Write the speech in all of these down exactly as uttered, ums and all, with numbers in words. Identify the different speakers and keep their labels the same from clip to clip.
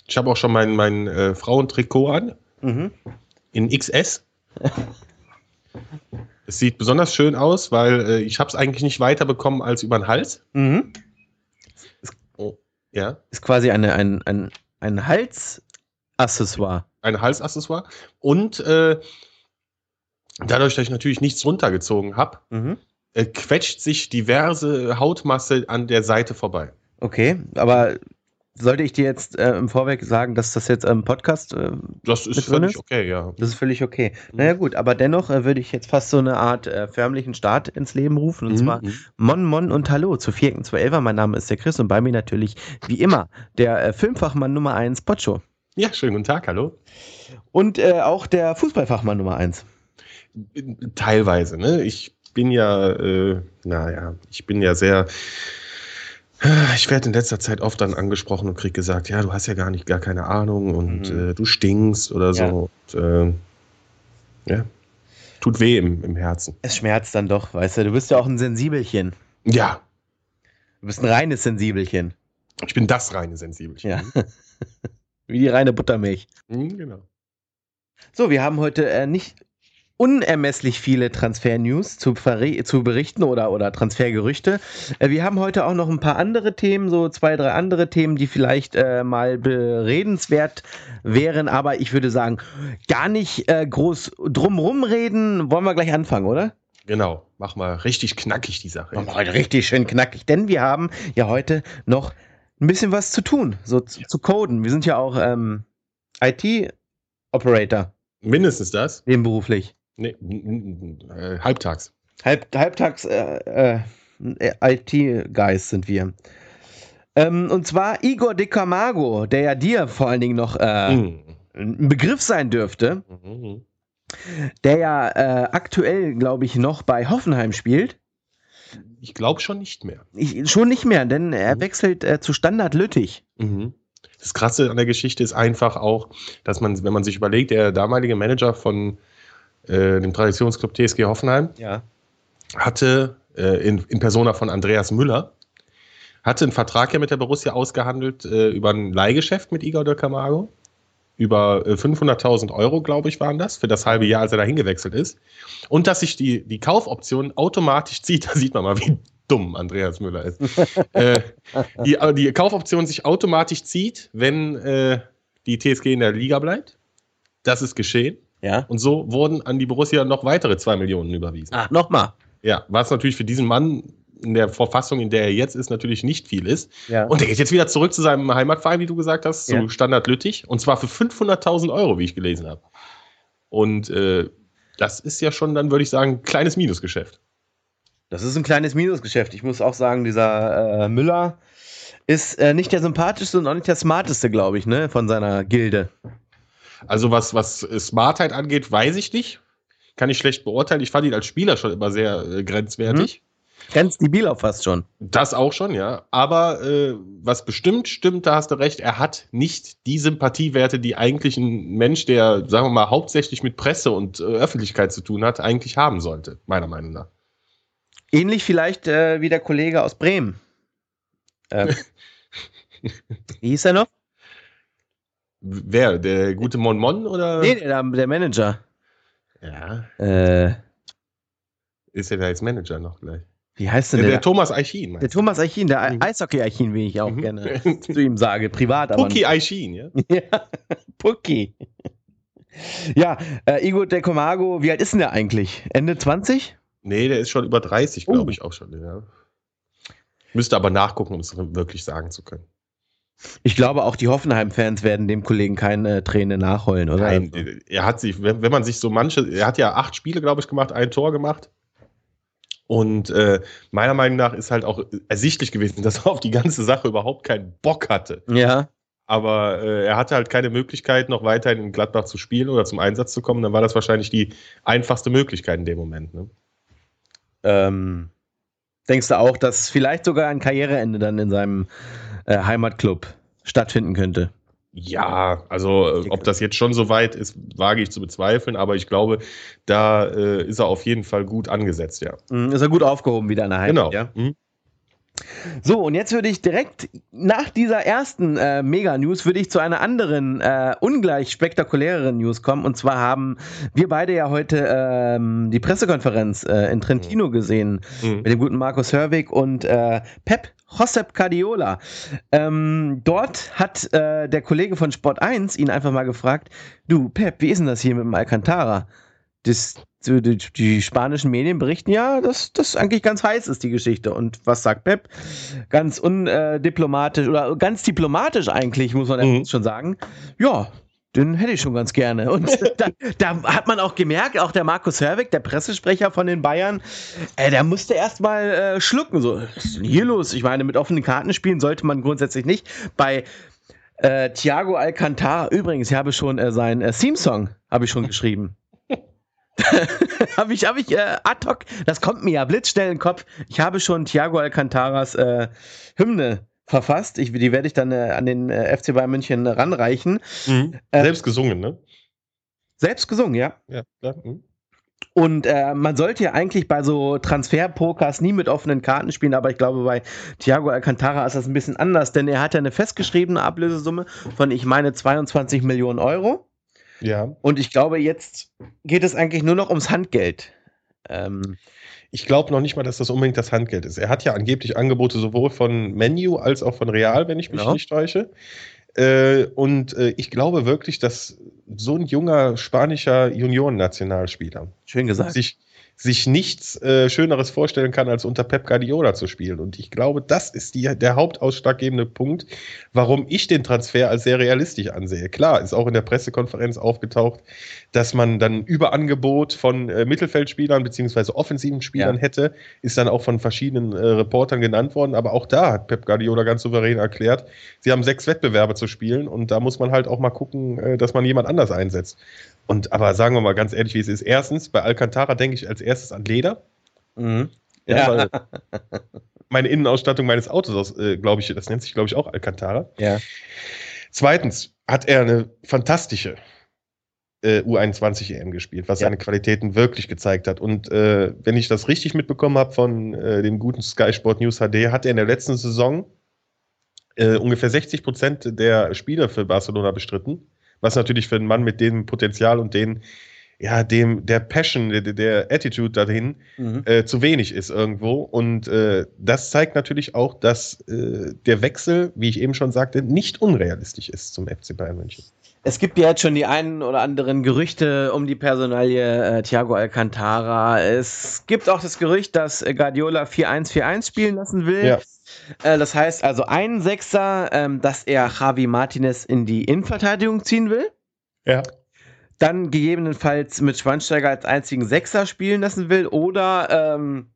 Speaker 1: Ich habe auch schon mein, mein äh, Frauentrikot an. Mhm. In X S. Es sieht besonders schön aus, weil äh, ich habe es eigentlich nicht weiterbekommen als über den Hals. Mhm.
Speaker 2: Oh, ja. Ist quasi eine, ein, ein, ein Halsaccessoire.
Speaker 1: Ein Halsaccessoire. Und äh, dadurch, dass ich natürlich nichts runtergezogen habe, mhm. äh, quetscht sich diverse Hautmasse an der Seite vorbei.
Speaker 2: Okay, aber sollte ich dir jetzt äh, im Vorweg sagen, dass das jetzt im Podcast äh,
Speaker 1: Das ist völlig ist? okay, ja.
Speaker 2: Das ist völlig okay. Mhm. Naja gut, aber dennoch äh, würde ich jetzt fast so eine Art äh, förmlichen Start ins Leben rufen. Und mhm. zwar Mon Mon und Hallo zu Vierken zwei Elfer. Mein Name ist der Chris und bei mir natürlich, wie immer, der äh, Filmfachmann Nummer eins, Pocho.
Speaker 1: Ja, schönen guten Tag, hallo.
Speaker 2: Und äh, auch der Fußballfachmann Nummer eins.
Speaker 1: Teilweise, ne? Ich bin ja, äh, naja, ich bin ja sehr... Ich werde in letzter Zeit oft dann angesprochen und kriege gesagt, ja, du hast ja gar nicht, gar keine Ahnung und mhm. äh, du stinkst oder so. Ja. Und, äh, ja, tut weh im, im Herzen.
Speaker 2: Es schmerzt dann doch, weißt du, du bist ja auch ein Sensibelchen.
Speaker 1: Ja.
Speaker 2: Du bist ein reines Sensibelchen.
Speaker 1: Ich bin das reine Sensibelchen.
Speaker 2: Ja. Wie die reine Buttermilch.
Speaker 1: Mhm, genau.
Speaker 2: So, wir haben heute äh, nicht unermesslich viele Transfer-News zu, zu berichten oder, oder Transfergerüchte. Äh, wir haben heute auch noch ein paar andere Themen, so zwei, drei andere Themen, die vielleicht äh, mal beredenswert wären, aber ich würde sagen, gar nicht äh, groß drumrum reden. Wollen wir gleich anfangen, oder?
Speaker 1: Genau, mach mal richtig knackig die Sache.
Speaker 2: Mach mal heute richtig schön knackig, denn wir haben ja heute noch ein bisschen was zu tun, so zu, zu coden. Wir sind ja auch ähm, I T-Operator.
Speaker 1: Mindestens das?
Speaker 2: Nebenberuflich.
Speaker 1: Nee, äh, halbtags.
Speaker 2: Halb, halbtags äh, äh, I T-Guys sind wir. Ähm, und zwar Igor de Camargo, der ja dir vor allen Dingen noch äh, mm. ein Begriff sein dürfte, mm-hmm. der ja äh, aktuell, glaube ich, noch bei Hoffenheim spielt.
Speaker 1: Ich glaube schon nicht mehr.
Speaker 2: Ich, schon nicht mehr, denn er mhm. wechselt äh, zu Standard Lüttich.
Speaker 1: Mhm. Das Krasse an der Geschichte ist einfach auch, dass man, wenn man sich überlegt, der damalige Manager von äh, dem Traditionsclub T S G Hoffenheim
Speaker 2: ja.
Speaker 1: hatte äh, in, in Persona von Andreas Müller hatte einen Vertrag ja mit der Borussia ausgehandelt äh, über ein Leihgeschäft mit Igor de Camargo. Über äh, fünfhunderttausend Euro, glaube ich, waren das, für das halbe Jahr, als er da hingewechselt ist. Und dass sich die, die Kaufoption automatisch zieht, da sieht man mal, wie dumm Andreas Müller ist. äh, die, die Kaufoption sich automatisch zieht, wenn äh, die T S G in der Liga bleibt. Das ist geschehen.
Speaker 2: Ja.
Speaker 1: Und so wurden an die Borussia noch weitere zwei Millionen überwiesen.
Speaker 2: Ach, nochmal.
Speaker 1: Ja, was natürlich für diesen Mann in der Verfassung, in der er jetzt ist, natürlich nicht viel ist.
Speaker 2: Ja.
Speaker 1: Und er geht jetzt wieder zurück zu seinem Heimatverein, wie du gesagt hast, zu
Speaker 2: ja.
Speaker 1: Standard Lüttich. Und zwar für fünfhunderttausend Euro, wie ich gelesen habe. Und äh, das ist ja schon, dann würde ich sagen, ein kleines Minusgeschäft.
Speaker 2: Das ist ein kleines Minusgeschäft. Ich muss auch sagen, dieser äh, Müller ist äh, nicht der sympathischste und auch nicht der smarteste, glaube ich, ne, von seiner Gilde.
Speaker 1: Also was, was Smartheit angeht, weiß ich nicht. Kann ich schlecht beurteilen. Ich fand ihn als Spieler schon immer sehr äh, grenzwertig.
Speaker 2: Mhm. Ganz debil auch fast schon.
Speaker 1: Das auch schon, ja. Aber äh, was bestimmt stimmt, da hast du recht, er hat nicht die Sympathiewerte, die eigentlich ein Mensch, der, sagen wir mal, hauptsächlich mit Presse und äh, Öffentlichkeit zu tun hat, eigentlich haben sollte, meiner Meinung nach.
Speaker 2: Ähnlich vielleicht äh, wie der Kollege aus Bremen. Äh, wie hieß er noch?
Speaker 1: Wer? Der gute Mon Mon oder?
Speaker 2: Nee, der, der Manager.
Speaker 1: Ja.
Speaker 2: Äh,
Speaker 1: Ist er da als Manager noch gleich?
Speaker 2: Wie heißt denn
Speaker 1: der?
Speaker 2: Der,
Speaker 1: der Thomas Eichin.
Speaker 2: Der Thomas Eichin, der mhm. Eishockey-Eichin, wie ich auch mhm. gerne zu ihm sage, privat. aber
Speaker 1: Pucki Eichin, ja?
Speaker 2: Ja, Pucki. Ja, äh, Igor de Camargo, wie alt ist denn der eigentlich? Ende zwanzig?
Speaker 1: Nee, der ist schon über dreißig, glaube oh. ich auch schon. Ja. Müsste aber nachgucken, um es wirklich sagen zu können.
Speaker 2: Ich glaube, auch die Hoffenheim-Fans werden dem Kollegen keine Träne nachholen, oder?
Speaker 1: Nein, er hat sich, wenn, wenn man sich so manche, er hat ja acht Spiele, glaube ich, gemacht, ein Tor gemacht. Und äh, meiner Meinung nach ist halt auch ersichtlich gewesen, dass er auf die ganze Sache überhaupt keinen Bock hatte.
Speaker 2: Ja.
Speaker 1: Aber äh, er hatte halt keine Möglichkeit, noch weiterhin in Gladbach zu spielen oder zum Einsatz zu kommen. Dann war das wahrscheinlich die einfachste Möglichkeit in dem Moment. Ne?
Speaker 2: Ähm, denkst du auch, dass vielleicht sogar ein Karriereende dann in seinem äh, Heimatclub stattfinden könnte?
Speaker 1: Ja, also äh, ob das jetzt schon so weit ist, wage ich zu bezweifeln, aber ich glaube, da äh, ist er auf jeden Fall gut angesetzt, ja.
Speaker 2: Ist er gut aufgehoben wieder in der Heimat,
Speaker 1: genau.
Speaker 2: ja?
Speaker 1: Mhm.
Speaker 2: So, und jetzt würde ich direkt nach dieser ersten äh, Mega-News würde ich zu einer anderen, äh, ungleich spektakuläreren News kommen. Und zwar haben wir beide ja heute ähm, die Pressekonferenz äh, in Trentino gesehen
Speaker 1: Mhm.
Speaker 2: mit dem guten Markus Hörwig und äh, Pep Josep Guardiola. Ähm, dort hat äh, der Kollege von Sport eins ihn einfach mal gefragt, du Pep, wie ist denn das hier mit dem Alcantara? Das, die, die, die spanischen Medien berichten ja, dass das eigentlich ganz heiß ist, die Geschichte. Und was sagt Pep? Ganz undiplomatisch oder ganz diplomatisch eigentlich, muss man
Speaker 1: Mhm.
Speaker 2: schon sagen. Ja, den hätte ich schon ganz gerne. Und da, da hat man auch gemerkt, auch der Markus Hörwig, der Pressesprecher von den Bayern, äh, der musste erst mal äh, schlucken. So, was ist denn hier los? Ich meine, mit offenen Karten spielen sollte man grundsätzlich nicht. Bei äh, Thiago Alcantara, übrigens, ich habe schon äh, seinen äh, Theme-Song habe ich schon geschrieben. habe ich, hab ich äh, ad hoc, das kommt mir ja blitzschnell in den Kopf. Ich habe schon Thiago Alcantaras äh, Hymne verfasst. Ich, die werde ich dann äh, an den äh, F C Bayern München ranreichen.
Speaker 1: Mhm.
Speaker 2: Äh,
Speaker 1: Selbst gesungen, ne?
Speaker 2: Selbst gesungen, ja.
Speaker 1: Ja, klar. Mhm.
Speaker 2: Und äh, man sollte ja eigentlich bei so Transfer-Pokers nie mit offenen Karten spielen, aber ich glaube, bei Thiago Alcantara ist das ein bisschen anders, denn er hat ja eine festgeschriebene Ablösesumme von, ich meine, zweiundzwanzig Millionen Euro.
Speaker 1: Ja.
Speaker 2: Und ich glaube, jetzt geht es eigentlich nur noch ums Handgeld. Ähm,
Speaker 1: Ich glaube noch nicht mal, dass das unbedingt das Handgeld ist. Er hat ja angeblich Angebote sowohl von Menu als auch von Real, wenn ich mich
Speaker 2: Genau.
Speaker 1: nicht täusche. Äh, und äh, ich glaube wirklich, dass so ein junger spanischer Juniorennationalspieler
Speaker 2: Schön gesagt.
Speaker 1: sich, sich nichts äh, Schöneres vorstellen kann, als unter Pep Guardiola zu spielen. Und ich glaube, das ist die, der hauptausschlaggebende Punkt, warum ich den Transfer als sehr realistisch ansehe. Klar, ist auch in der Pressekonferenz aufgetaucht, dass man dann Überangebot von äh, Mittelfeldspielern beziehungsweise offensiven Spielern
Speaker 2: Ja.
Speaker 1: hätte, ist dann auch von verschiedenen äh, Reportern genannt worden. Aber auch da hat Pep Guardiola ganz souverän erklärt, sie haben sechs Wettbewerbe zu spielen und da muss man halt auch mal gucken, äh, dass man jemand anders einsetzt. Und aber sagen wir mal ganz ehrlich, wie es ist. Erstens, bei Alcantara denke ich als erstes an Leder.
Speaker 2: Mhm.
Speaker 1: Ja,
Speaker 2: Ja.
Speaker 1: weil meine Innenausstattung meines Autos, äh, glaube ich, das nennt sich, glaube ich, auch Alcantara.
Speaker 2: Ja.
Speaker 1: Zweitens hat er eine fantastische äh, U einundzwanzig E M gespielt, was
Speaker 2: Ja.
Speaker 1: seine Qualitäten wirklich gezeigt hat. Und äh, wenn ich das richtig mitbekommen habe von äh, dem guten Sky Sport News H D, hat er in der letzten Saison äh, ungefähr sechzig Prozent der Spiele für Barcelona bestritten, was natürlich für einen Mann mit dem Potenzial und den, ja, dem, der Passion, der, der Attitude dahin
Speaker 2: Mhm.
Speaker 1: äh, zu wenig ist irgendwo. Und äh, das zeigt natürlich auch, dass äh, der Wechsel, wie ich eben schon sagte, nicht unrealistisch ist zum F C Bayern München.
Speaker 2: Es gibt ja jetzt schon die einen oder anderen Gerüchte um die Personalie äh, Thiago Alcantara. Es gibt auch das Gerücht, dass äh, Guardiola vier eins vier eins spielen lassen will.
Speaker 1: Ja.
Speaker 2: Äh, das heißt also einen Sechser, ähm, dass er Javi Martinez in die Innenverteidigung ziehen will.
Speaker 1: Ja.
Speaker 2: Dann gegebenenfalls mit Schweinsteiger als einzigen Sechser spielen lassen will oder ähm,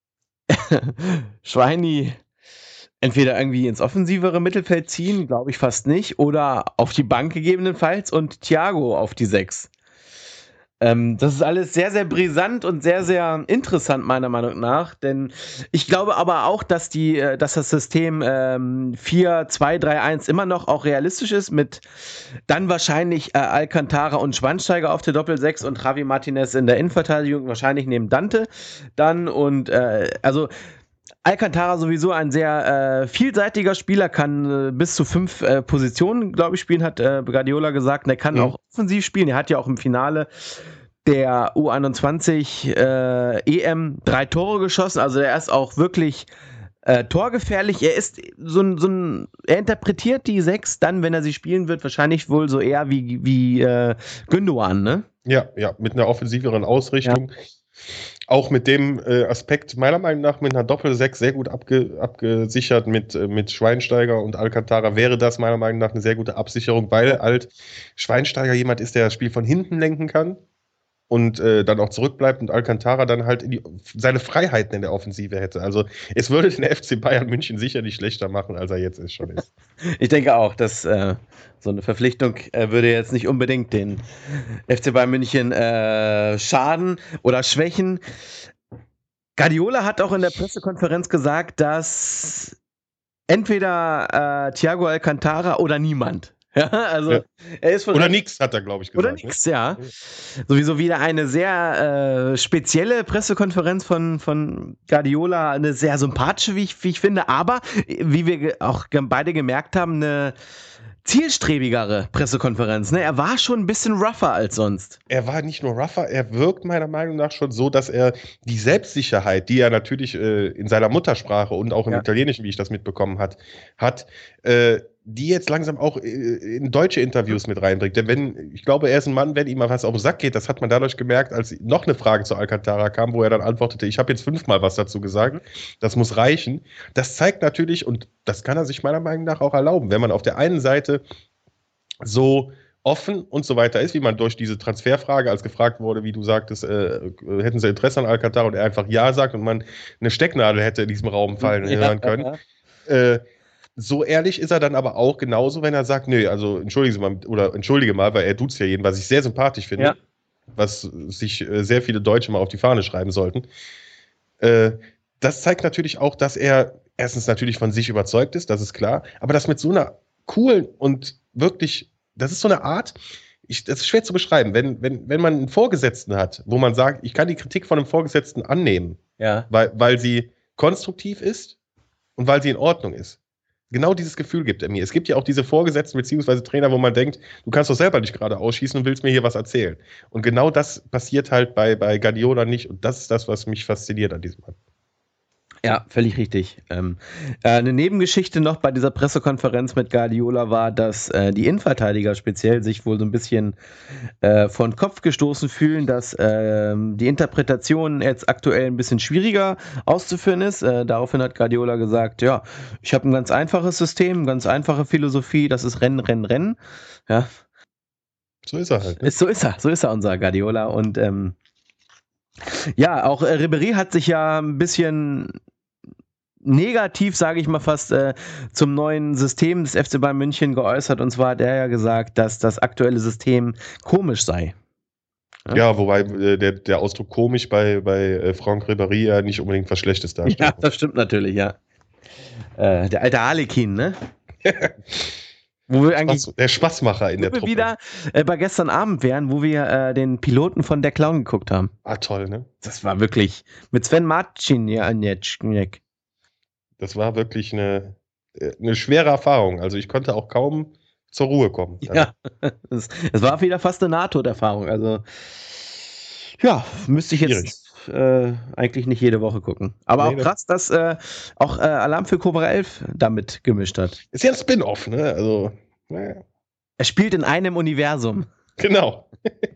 Speaker 2: Schweini entweder irgendwie ins offensivere Mittelfeld ziehen, glaube ich fast nicht, oder auf die Bank gegebenenfalls und Thiago auf die Sechs. Ähm, das ist alles sehr, sehr brisant und sehr, sehr interessant, meiner Meinung nach. Denn ich glaube aber auch, dass, die, äh, dass das System ähm, vier zwei drei eins immer noch auch realistisch ist, mit dann wahrscheinlich äh, Alcantara und Schweinsteiger auf der Doppel-Sechs und Javi Martinez in der Innenverteidigung, wahrscheinlich neben Dante dann. Und äh, also Alcantara sowieso ein sehr äh, vielseitiger Spieler, kann äh, bis zu fünf äh, Positionen, glaube ich, spielen, hat äh, Guardiola gesagt. Und er kann
Speaker 1: Mhm.
Speaker 2: auch offensiv spielen. Er hat ja auch im Finale der U einundzwanzig äh, E M drei Tore geschossen. Also er ist auch wirklich äh, torgefährlich. Er ist so ein, so ein, er interpretiert die Sechs dann, wenn er sie spielen wird, wahrscheinlich wohl so eher wie, wie äh, Gündogan, ne?
Speaker 1: Ja, ja, mit einer offensiveren Ausrichtung. Auch mit dem äh, Aspekt, meiner Meinung nach, mit einer Doppel-Sechs sehr gut abge, abgesichert mit, äh, mit Schweinsteiger und Alcantara wäre das meiner Meinung nach eine sehr gute Absicherung, weil halt Schweinsteiger jemand ist, der das Spiel von hinten lenken kann und äh, dann auch zurückbleibt und Alcantara dann halt in die, seine Freiheiten in der Offensive hätte. Also es würde den F C Bayern München sicher nicht schlechter machen, als er jetzt ist, schon ist.
Speaker 2: Ich denke auch, dass äh, so eine Verpflichtung äh, würde jetzt nicht unbedingt den F C Bayern München äh, schaden oder schwächen. Guardiola hat auch in der Pressekonferenz gesagt, dass entweder äh, Thiago Alcantara oder niemand Ja, also
Speaker 1: Ja.
Speaker 2: er ist von
Speaker 1: Oder nix, hat er, glaube ich, gesagt.
Speaker 2: Oder nix, ne? ja. Sowieso wieder eine sehr äh, spezielle Pressekonferenz von, von Guardiola, eine sehr sympathische, wie ich, wie ich finde, aber wie wir ge- auch ge- beide gemerkt haben, eine zielstrebigere Pressekonferenz. Ne? Er war schon ein bisschen rougher als sonst.
Speaker 1: Er war nicht nur rougher, er wirkt meiner Meinung nach schon so, dass er die Selbstsicherheit, die er natürlich äh, in seiner Muttersprache und auch im
Speaker 2: Ja.
Speaker 1: Italienischen, wie ich das mitbekommen hat, hat, äh, die jetzt langsam auch äh, in deutsche Interviews mit reinbringt. Denn wenn, ich glaube, er ist ein Mann, wenn ihm mal was auf den Sack geht, das hat man dadurch gemerkt, als noch eine Frage zu Alcantara kam, wo er dann antwortete, ich habe jetzt fünfmal was dazu gesagt, mhm. das muss reichen. Das zeigt natürlich, und das kann er sich meiner Meinung nach auch erlauben, wenn man auf der einen Seite so offen und so weiter ist, wie man durch diese Transferfrage, als gefragt wurde, wie du sagtest, äh, hätten sie Interesse an Alcantara und er einfach Ja sagt und man eine Stecknadel hätte in diesem Raum fallen ja, hören können. Ja. Äh, so ehrlich ist er dann aber auch genauso, wenn er sagt, nö, also entschuldigen Sie mal, oder entschuldige mal, weil er tut's ja jeden, was ich sehr sympathisch finde, ja. was sich äh, sehr viele Deutsche mal auf die Fahne schreiben sollten. Äh, das zeigt natürlich auch, dass er erstens natürlich von sich überzeugt ist, das ist klar, aber das mit so einer coolen und wirklich, das ist so eine Art, ich, das ist schwer zu beschreiben, wenn, wenn, wenn man einen Vorgesetzten hat, wo man sagt, ich kann die Kritik von einem Vorgesetzten annehmen,
Speaker 2: ja.
Speaker 1: weil, weil sie konstruktiv ist und weil sie in Ordnung ist. Genau dieses Gefühl gibt er mir. Es gibt ja auch diese Vorgesetzten bzw. Trainer, wo man denkt, du kannst doch selber nicht gerade ausschießen und willst mir hier was erzählen. Und genau das passiert halt bei, bei Guardiola nicht und das ist das, was mich fasziniert an diesem Mann.
Speaker 2: Ja, völlig richtig. Ähm, äh, eine Nebengeschichte noch bei dieser Pressekonferenz mit Guardiola war, dass äh, die Innenverteidiger speziell sich wohl so ein bisschen äh, vor den Kopf gestoßen fühlen, dass äh, die Interpretation jetzt aktuell ein bisschen schwieriger auszuführen ist. Äh, daraufhin hat Guardiola gesagt, ja, ich habe ein ganz einfaches System, ganz einfache Philosophie, das ist Rennen, Rennen, Rennen. Ja.
Speaker 1: So ist er halt. Ne?
Speaker 2: Ist, so ist er, so ist er, unser Guardiola. Und ähm, ja, auch äh, Ribéry hat sich ja ein bisschen negativ, sage ich mal fast, äh, zum neuen System des F C Bayern München geäußert. Und zwar hat er ja gesagt, dass das aktuelle System komisch sei.
Speaker 1: Ja, ja wobei äh, der, der Ausdruck komisch bei, bei äh, Franck Ribéry ja nicht unbedingt was Schlechtes darstellt.
Speaker 2: Ja, das stimmt natürlich, ja. Äh, der alte Harlekin, ne? Wo wir eigentlich
Speaker 1: Spaß, der Spaßmacher in der Truppe.
Speaker 2: Wo wir wieder äh, bei gestern Abend wären, wo wir äh, den Piloten von Der Clown geguckt haben.
Speaker 1: Ah, toll, ne?
Speaker 2: Das war wirklich mit Sven Marciniak.
Speaker 1: Das war wirklich eine, eine schwere Erfahrung. Also ich konnte auch kaum zur Ruhe kommen.
Speaker 2: Ja, es, es war wieder fast eine Nahtoderfahrung. Also ja, müsste ich jetzt äh, eigentlich nicht jede Woche gucken. Aber nee, auch krass, dass äh, auch äh, Alarm für Cobra elf damit gemischt hat.
Speaker 1: Ist ja ein Spin-off, ne? Also, naja.
Speaker 2: Er spielt in einem Universum.
Speaker 1: Genau.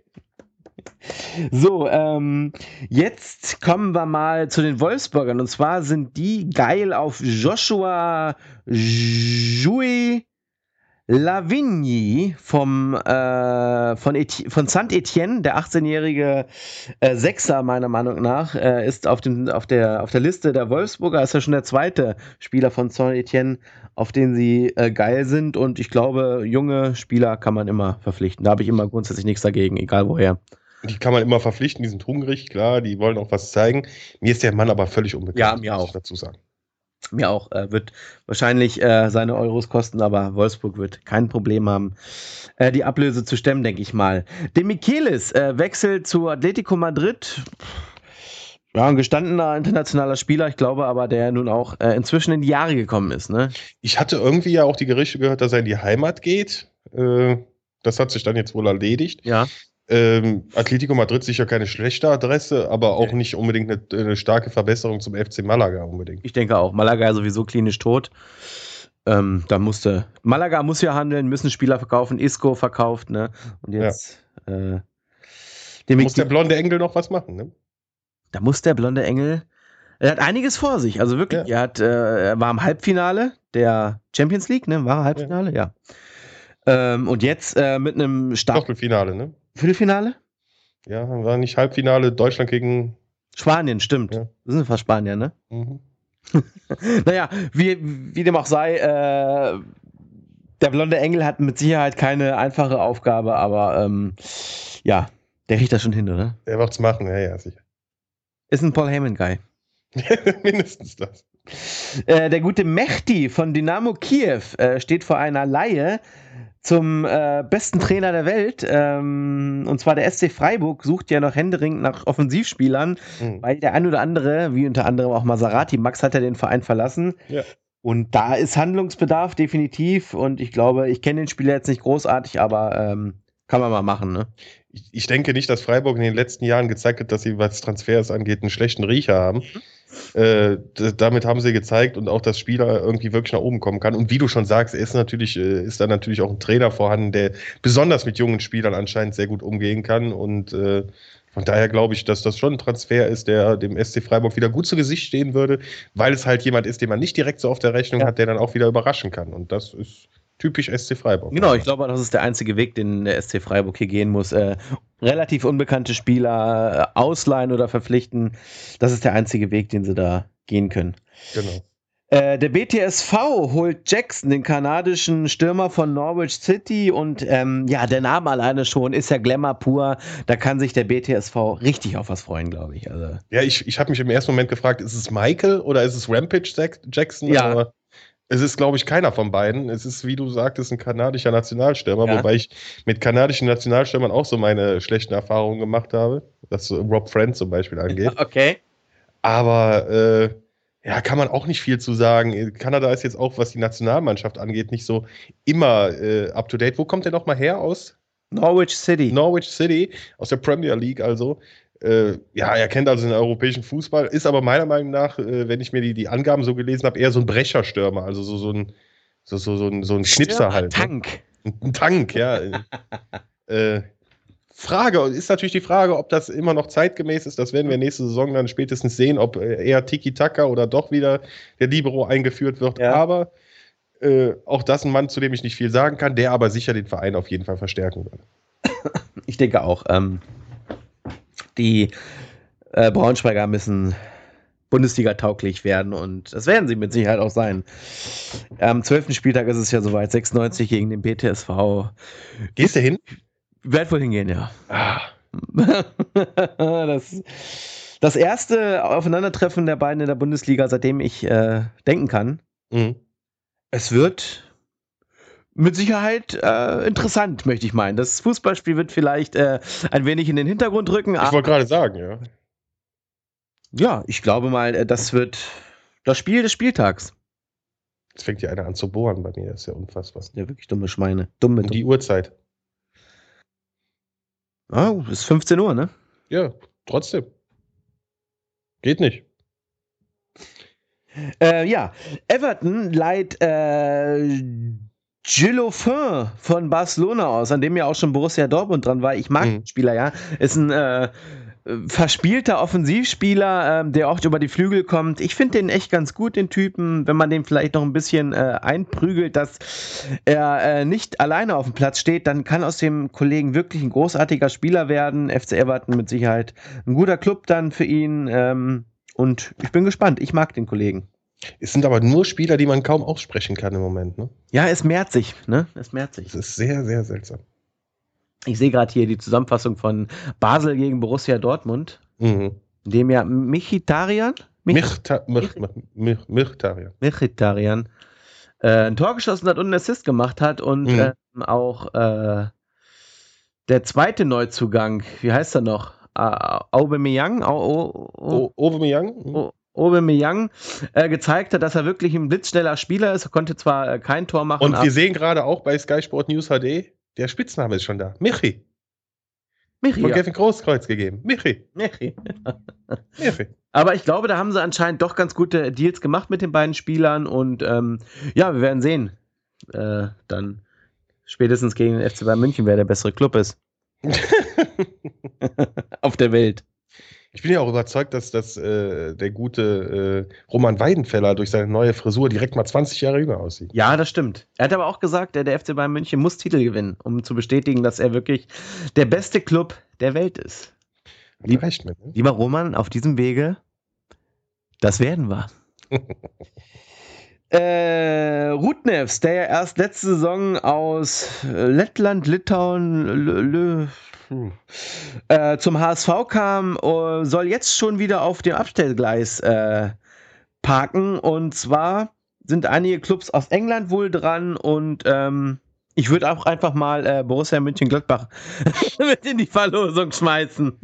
Speaker 2: So, ähm, jetzt kommen wir mal zu den Wolfsburgern. Und zwar sind die geil auf Joshua Jouy Lavigny vom, äh, von, Eti- von Saint-Etienne, der achtzehnjährige äh, Sechser meiner Meinung nach, äh, ist auf, dem, auf, der, auf der Liste der Wolfsburger, ist ja schon der zweite Spieler von Saint-Etienne, auf den sie äh, geil sind. Und ich glaube, junge Spieler kann man immer verpflichten. Da habe ich immer grundsätzlich nichts dagegen, egal woher.
Speaker 1: Die kann man immer verpflichten, die sind hungrig, klar, die wollen auch was zeigen. Mir ist der Mann aber völlig unbekannt,
Speaker 2: ja, mir
Speaker 1: muss
Speaker 2: auch.
Speaker 1: ich dazu sagen.
Speaker 2: Mir auch. Äh, wird wahrscheinlich äh, seine Euros kosten, aber Wolfsburg wird kein Problem haben, äh, die Ablöse zu stemmen, denke ich mal. Demichelis äh, wechselt zu Atletico Madrid. Ja, ein gestandener internationaler Spieler, ich glaube aber, der nun auch äh, inzwischen in die Jahre gekommen ist. Ne?
Speaker 1: Ich hatte irgendwie ja auch die Gerüchte gehört, dass er in die Heimat geht. Äh, das hat sich dann jetzt wohl erledigt.
Speaker 2: Ja.
Speaker 1: Ähm, Atletico Madrid sicher keine schlechte Adresse, aber auch nicht unbedingt eine, eine starke Verbesserung zum F C Malaga unbedingt.
Speaker 2: Ich denke auch. Malaga sowieso klinisch tot. Ähm, da musste Malaga muss ja handeln, müssen Spieler verkaufen, Isco verkauft, ne? Und jetzt ja. äh,
Speaker 1: da muss der blonde Engel noch was machen, ne?
Speaker 2: Da muss der blonde Engel. Er hat einiges vor sich. Also wirklich, ja. er hat, äh, er war im Halbfinale der Champions League, ne? War er Halbfinale? Ja. ja. Ähm, und jetzt äh, mit einem starken
Speaker 1: Viertelfinale, ne?
Speaker 2: Viertelfinale?
Speaker 1: Ja, war nicht Halbfinale, Deutschland gegen
Speaker 2: Spanien, stimmt.
Speaker 1: Ja.
Speaker 2: Das sind fast Spanier, ne?
Speaker 1: Mhm.
Speaker 2: Naja, wie, wie dem auch sei, äh, der blonde Engel hat mit Sicherheit keine einfache Aufgabe, aber ähm, ja, der kriegt das schon hin, oder?
Speaker 1: Der wird's machen, ja, ja, sicher.
Speaker 2: Ist ein Paul Heyman-Guy.
Speaker 1: Mindestens das.
Speaker 2: Äh, der gute Mehdi von Dynamo Kiew äh, steht vor einer Leihe zum äh, besten Trainer der Welt. Ähm, und zwar der S C Freiburg sucht ja noch händeringend nach Offensivspielern, mhm. weil der ein oder andere, wie unter anderem auch Maserati, Max hat ja den Verein verlassen.
Speaker 1: Ja.
Speaker 2: Und da ist Handlungsbedarf definitiv. Und ich glaube, ich kenne den Spieler jetzt nicht großartig, aber ähm, kann man mal machen, ne?
Speaker 1: Ich, ich denke nicht, dass Freiburg in den letzten Jahren gezeigt hat, dass sie, was Transfers angeht, einen schlechten Riecher haben. Mhm. Äh, d- damit haben sie gezeigt und auch, dass Spieler irgendwie wirklich nach oben kommen kann. Und wie du schon sagst, er ist natürlich, äh, ist da natürlich auch ein Trainer vorhanden, der besonders mit jungen Spielern anscheinend sehr gut umgehen kann. Und äh, von daher glaube ich, dass das schon ein Transfer ist, der dem S C Freiburg wieder gut zu Gesicht stehen würde, weil es halt jemand ist, den man nicht direkt so auf der Rechnung ja. hat, der dann auch wieder überraschen kann. Und das ist typisch S C Freiburg.
Speaker 2: Genau, ich glaube, das ist der einzige Weg, den der S C Freiburg hier gehen muss. Äh, relativ unbekannte Spieler äh, ausleihen oder verpflichten. Das ist der einzige Weg, den sie da gehen können.
Speaker 1: Genau.
Speaker 2: Äh, der B T S V holt Jackson, den kanadischen Stürmer von Norwich City. Und ähm, ja, der Name alleine schon ist ja Glamour pur. Da kann sich der B T S V richtig auf was freuen, glaube ich. Also.
Speaker 1: Ja, ich, ich habe mich im ersten Moment gefragt, ist es Michael oder ist es Rampage Jackson?
Speaker 2: Ja.
Speaker 1: Aber es ist, glaube ich, keiner von beiden. Es ist, wie du sagtest, ein kanadischer Nationalstürmer, ja. Wobei ich mit kanadischen Nationalstürmern auch so meine schlechten Erfahrungen gemacht habe, was so Rob Friend zum Beispiel angeht.
Speaker 2: Okay.
Speaker 1: Aber äh, ja, kann man auch nicht viel zu sagen. Kanada ist jetzt auch, was die Nationalmannschaft angeht, nicht so immer äh, up to date. Wo kommt der nochmal her aus?
Speaker 2: Norwich City.
Speaker 1: Norwich City, aus der Premier League also. Äh, ja, er kennt also den europäischen Fußball, ist aber meiner Meinung nach, äh, wenn ich mir die, die Angaben so gelesen habe, eher so ein Brecherstürmer, also so, so ein, so, so, so ein, so ein Schnipser halt.
Speaker 2: Tank.
Speaker 1: Ne? Ein Tank, ja. äh, Frage, ist natürlich die Frage, ob das immer noch zeitgemäß ist, das werden wir nächste Saison dann spätestens sehen, ob eher Tiki-Taka oder doch wieder der Libero eingeführt wird, ja. Aber äh, auch das ein Mann, zu dem ich nicht viel sagen kann, der aber sicher den Verein auf jeden Fall verstärken wird.
Speaker 2: Ich denke auch, ähm, die äh, Braunschweiger müssen Bundesliga-tauglich werden und das werden sie mit Sicherheit auch sein. Am zwölften Spieltag ist es ja soweit, sechsundneunzig gegen den B T S V.
Speaker 1: Gehst du hin?
Speaker 2: Werd wohl hingehen, ja.
Speaker 1: Ah.
Speaker 2: das, das erste Aufeinandertreffen der beiden in der Bundesliga, seitdem ich äh, denken kann.
Speaker 1: Mhm.
Speaker 2: Es wird mit Sicherheit äh, interessant, möchte ich meinen. Das Fußballspiel wird vielleicht äh, ein wenig in den Hintergrund rücken.
Speaker 1: Ich wollte gerade sagen, ja.
Speaker 2: Ja, ich glaube mal, das wird das Spiel des Spieltags.
Speaker 1: Jetzt fängt hier einer an zu bohren bei mir, das ist ja unfassbar.
Speaker 2: Ja, wirklich dumme Schweine. Dumme,
Speaker 1: um die Uhrzeit.
Speaker 2: Oh, ist fünfzehn Uhr, ne?
Speaker 1: Ja, trotzdem. Geht nicht.
Speaker 2: Äh, ja, Everton leiht äh, Gilofin von Barcelona aus, an dem ja auch schon Borussia Dortmund dran war. Ich mag mhm. den Spieler, ja. Ist ein äh, verspielter Offensivspieler, äh, der auch über die Flügel kommt. Ich finde den echt ganz gut, den Typen, wenn man den vielleicht noch ein bisschen äh, einprügelt, dass er äh, nicht alleine auf dem Platz steht, dann kann aus dem Kollegen wirklich ein großartiger Spieler werden. F C Everton mit Sicherheit ein guter Club dann für ihn. Ähm, und ich bin gespannt. Ich mag den Kollegen.
Speaker 1: Es sind aber nur Spieler, die man kaum aussprechen kann im Moment, ne?
Speaker 2: Ja, es mehrt sich, ne? Es mehrt sich.
Speaker 1: Es ist sehr, sehr seltsam.
Speaker 2: Ich sehe gerade hier die Zusammenfassung von Basel gegen Borussia Dortmund,
Speaker 1: mhm.
Speaker 2: in dem ja Mkhitaryan
Speaker 1: Mkhitaryan
Speaker 2: Mkhitaryan äh, ein Tor geschossen hat und einen Assist gemacht hat und mhm. äh, auch äh, der zweite Neuzugang, wie heißt er noch? Uh, Aubameyang?
Speaker 1: Aubameyang?
Speaker 2: Aubameyang äh, gezeigt hat, dass er wirklich ein blitzschneller Spieler ist. Er konnte zwar äh, kein Tor machen.
Speaker 1: Und wir sehen gerade auch bei Sky Sport News H D, der Spitzname ist schon da. Michi.
Speaker 2: Michi,
Speaker 1: Von
Speaker 2: ja.
Speaker 1: Kevin Großkreuz gegeben. Michi.
Speaker 2: Michi.
Speaker 1: Michi.
Speaker 2: Aber ich glaube, da haben sie anscheinend doch ganz gute Deals gemacht mit den beiden Spielern und ähm, ja, wir werden sehen. Äh, dann spätestens gegen den F C Bayern München, wer der bessere Club ist. Auf der Welt.
Speaker 1: Ich bin ja auch überzeugt, dass, dass äh, der gute äh, Roman Weidenfeller durch seine neue Frisur direkt mal zwanzig Jahre jünger aussieht.
Speaker 2: Ja, das stimmt. Er hat aber auch gesagt, der, der F C Bayern München muss Titel gewinnen, um zu bestätigen, dass er wirklich der beste Club der Welt ist.
Speaker 1: Lieb, recht mit, ne?
Speaker 2: Lieber Roman, auf diesem Wege, das werden wir. Äh, Rudnevs, der ja erst letzte Saison aus Lettland, Litauen, Lö, Lö, äh, zum H S V kam, uh, soll jetzt schon wieder auf dem Abstellgleis äh, parken. Und zwar sind einige Clubs aus England wohl dran und ähm, ich würde auch einfach mal äh, Borussia Mönchengladbach mit in die Verlosung schmeißen.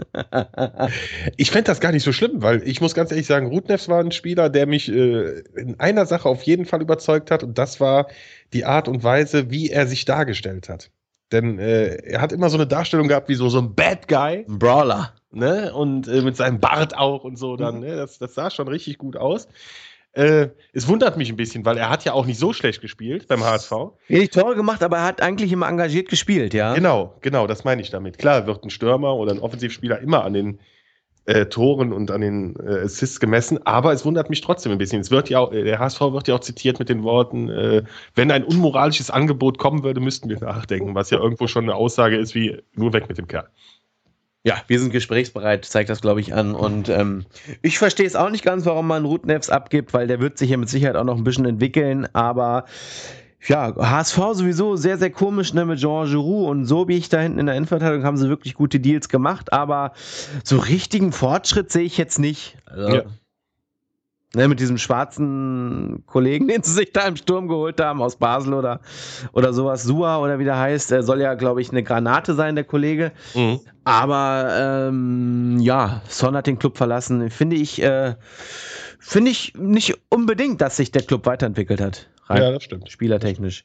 Speaker 1: Ich fände das gar nicht so schlimm, weil ich muss ganz ehrlich sagen, Rudnevs war ein Spieler, der mich äh, in einer Sache auf jeden Fall überzeugt hat und das war die Art und Weise, wie er sich dargestellt hat. Denn äh, er hat immer so eine Darstellung gehabt wie so, so ein Bad Guy.
Speaker 2: Ein Brawler.
Speaker 1: Ne? Und äh, mit seinem Bart auch und so dann. Ne? Das, das sah schon richtig gut aus. Äh, es wundert mich ein bisschen, weil er hat ja auch nicht so schlecht gespielt beim H S V.
Speaker 2: Wenig Tore gemacht, aber er hat eigentlich immer engagiert gespielt, ja?
Speaker 1: Genau, genau, das meine ich damit. Klar wird ein Stürmer oder ein Offensivspieler immer an den äh, Toren und an den äh, Assists gemessen, aber es wundert mich trotzdem ein bisschen. Es wird ja auch, der H S V wird ja auch zitiert mit den Worten, äh, wenn ein unmoralisches Angebot kommen würde, müssten wir nachdenken, was ja irgendwo schon eine Aussage ist wie, nur weg mit dem Kerl.
Speaker 2: Ja, wir sind gesprächsbereit, zeigt das, glaube ich, an. Und ähm, ich verstehe es auch nicht ganz, warum man Rudnevs abgibt, weil der wird sich ja mit Sicherheit auch noch ein bisschen entwickeln. Aber ja, H S V sowieso sehr, sehr komisch, ne, mit Jean Giroud und Sobich da hinten in der Innenverteidigung haben sie wirklich gute Deals gemacht. Aber so richtigen Fortschritt sehe ich jetzt nicht. Also,
Speaker 1: Ja.
Speaker 2: ne, mit diesem schwarzen Kollegen, den sie sich da im Sturm geholt haben aus Basel oder, oder sowas, Sua oder wie der heißt, der soll ja, glaube ich, eine Granate sein, der Kollege.
Speaker 1: Mhm.
Speaker 2: Aber ähm, ja, Son hat den Club verlassen. Finde ich, äh, finde ich nicht unbedingt, dass sich der Club weiterentwickelt hat. Rein
Speaker 1: Ja, das stimmt.
Speaker 2: spielertechnisch.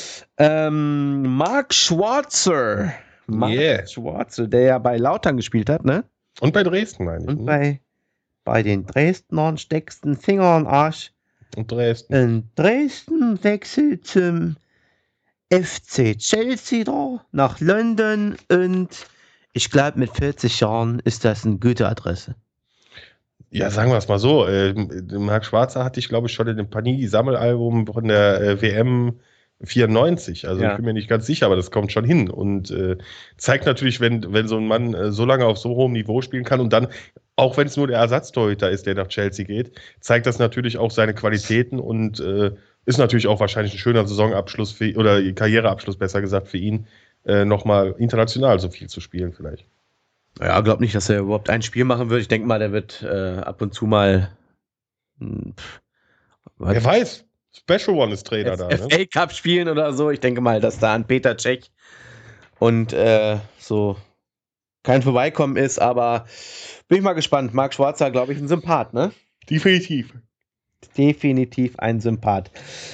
Speaker 2: Ähm, Marc Schwarzer. Marc
Speaker 1: Yeah.
Speaker 2: Schwarzer, der ja bei Lautern gespielt hat, ne?
Speaker 1: Und bei Dresden, meine ich.
Speaker 2: Und
Speaker 1: ne?
Speaker 2: bei, bei den Dresdnern steckst du den Finger in den Arsch.
Speaker 1: Und Dresden.
Speaker 2: In Dresden wechselt zum F C Chelsea da, nach London und ich glaube, mit vierzig Jahren ist das eine gute Adresse.
Speaker 1: Ja, sagen wir es mal so. Äh, Marc Schwarzer hatte ich, glaube ich, schon in dem Panini-Sammelalbum von der äh, W M vierundneunzig. Also
Speaker 2: Ja.
Speaker 1: ich bin mir nicht ganz sicher, aber das kommt schon hin. Und äh, zeigt natürlich, wenn, wenn so ein Mann äh, so lange auf so hohem Niveau spielen kann und dann, auch wenn es nur der Ersatztorhüter ist, der nach Chelsea geht, zeigt das natürlich auch seine Qualitäten und äh, ist natürlich auch wahrscheinlich ein schöner Saisonabschluss für, oder Karriereabschluss, besser gesagt, für ihn, äh, nochmal international so viel zu spielen vielleicht.
Speaker 2: Ja, glaube nicht, dass er überhaupt ein Spiel machen wird. Ich denke mal, der wird äh, ab und zu mal pff,
Speaker 1: Wer weiß, Special One ist Trainer da.
Speaker 2: F
Speaker 1: Ne?
Speaker 2: A Cup spielen oder so. Ich denke mal, dass da an Peter Cech und äh, so kein Vorbeikommen ist, aber bin ich mal gespannt. Marc Schwarzer, glaube ich, ein Sympath, ne?
Speaker 1: Definitiv.
Speaker 2: Definitiv ein Sympath.